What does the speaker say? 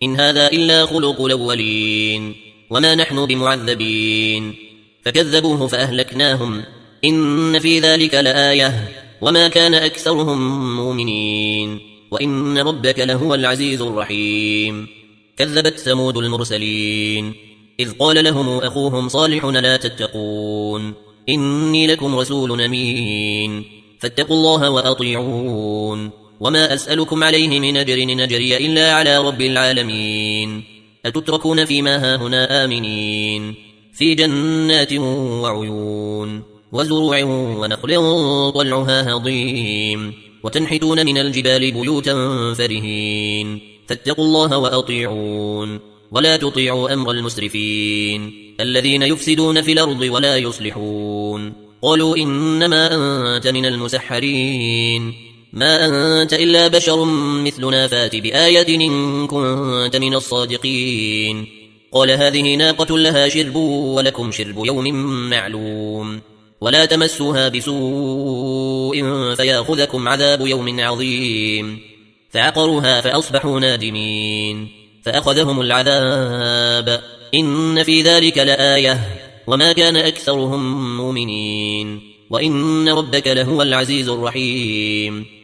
إن هذا إلا خلق الأولين وما نحن بمعذبين فكذبوه فأهلكناهم إن في ذلك لآية وما كان أكثرهم مؤمنين وإن ربك لهو العزيز الرحيم كذبت ثمود المرسلين إذ قال لهم أخوهم صالح لا تتقون إني لكم رسول أمين فاتقوا الله وأطيعون وما أسألكم عليه من أجر نجري إلا على رب العالمين أتتركون فيما هاهنا آمنين في جنات وعيون وزروع ونخل طلعها هضيم وتنحتون من الجبال بيوتا فرهين فاتقوا الله وأطيعون ولا تطيعوا أمر المسرفين الذين يفسدون في الأرض ولا يصلحون قالوا إنما أنت من المسحرين ما أنت إلا بشر مثلنا فات بآية إن كنت من الصادقين قال هذه ناقة لها شرب ولكم شرب يوم معلوم ولا تمسوها بسوء فياخذكم عذاب يوم عظيم فعقروها فأصبحوا نادمين فأخذهم العذاب إن في ذلك لآية وما كان أكثرهم مؤمنين وإن ربك لهو العزيز الرحيم